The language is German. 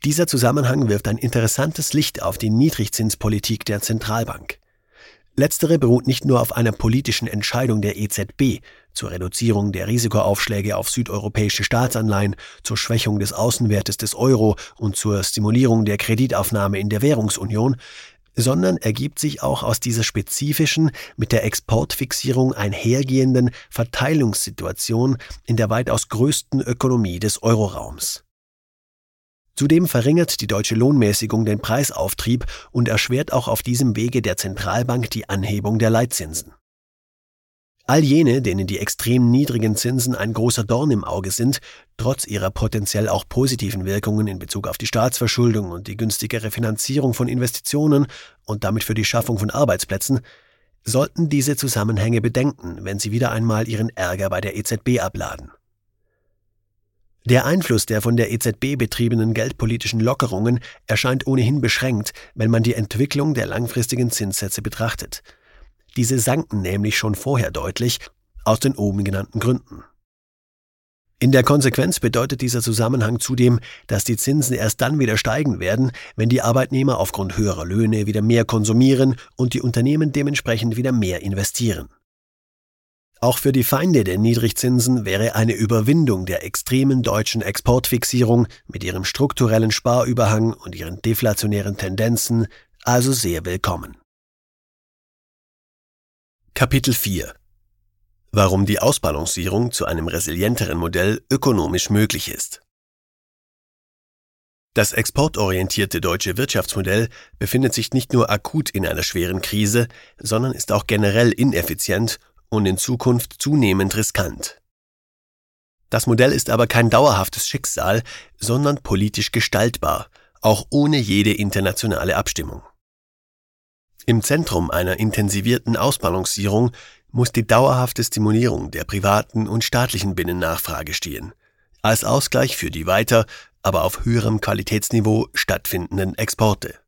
Dieser Zusammenhang wirft ein interessantes Licht auf die Niedrigzinspolitik der Zentralbank. Letztere beruht nicht nur auf einer politischen Entscheidung der EZB zur Reduzierung der Risikoaufschläge auf südeuropäische Staatsanleihen, zur Schwächung des Außenwertes des Euro und zur Stimulierung der Kreditaufnahme in der Währungsunion, sondern ergibt sich auch aus dieser spezifischen, mit der Exportfixierung einhergehenden Verteilungssituation in der weitaus größten Ökonomie des Euroraums. Zudem verringert die deutsche Lohnmäßigung den Preisauftrieb und erschwert auch auf diesem Wege der Zentralbank die Anhebung der Leitzinsen. All jene, denen die extrem niedrigen Zinsen ein großer Dorn im Auge sind, trotz ihrer potenziell auch positiven Wirkungen in Bezug auf die Staatsverschuldung und die günstigere Finanzierung von Investitionen und damit für die Schaffung von Arbeitsplätzen, sollten diese Zusammenhänge bedenken, wenn sie wieder einmal ihren Ärger bei der EZB abladen. Der Einfluss der von der EZB betriebenen geldpolitischen Lockerungen erscheint ohnehin beschränkt, wenn man die Entwicklung der langfristigen Zinssätze betrachtet. Diese sanken nämlich schon vorher deutlich, aus den oben genannten Gründen. In der Konsequenz bedeutet dieser Zusammenhang zudem, dass die Zinsen erst dann wieder steigen werden, wenn die Arbeitnehmer aufgrund höherer Löhne wieder mehr konsumieren und die Unternehmen dementsprechend wieder mehr investieren. Auch für die Feinde der Niedrigzinsen wäre eine Überwindung der extremen deutschen Exportfixierung mit ihrem strukturellen Sparüberhang und ihren deflationären Tendenzen also sehr willkommen. Kapitel 4: Warum die Ausbalancierung zu einem resilienteren Modell ökonomisch möglich ist. Das exportorientierte deutsche Wirtschaftsmodell befindet sich nicht nur akut in einer schweren Krise, sondern ist auch generell ineffizient und in Zukunft zunehmend riskant. Das Modell ist aber kein dauerhaftes Schicksal, sondern politisch gestaltbar, auch ohne jede internationale Abstimmung. Im Zentrum einer intensivierten Ausbalancierung muss die dauerhafte Stimulierung der privaten und staatlichen Binnennachfrage stehen, als Ausgleich für die weiter, aber auf höherem Qualitätsniveau stattfindenden Exporte.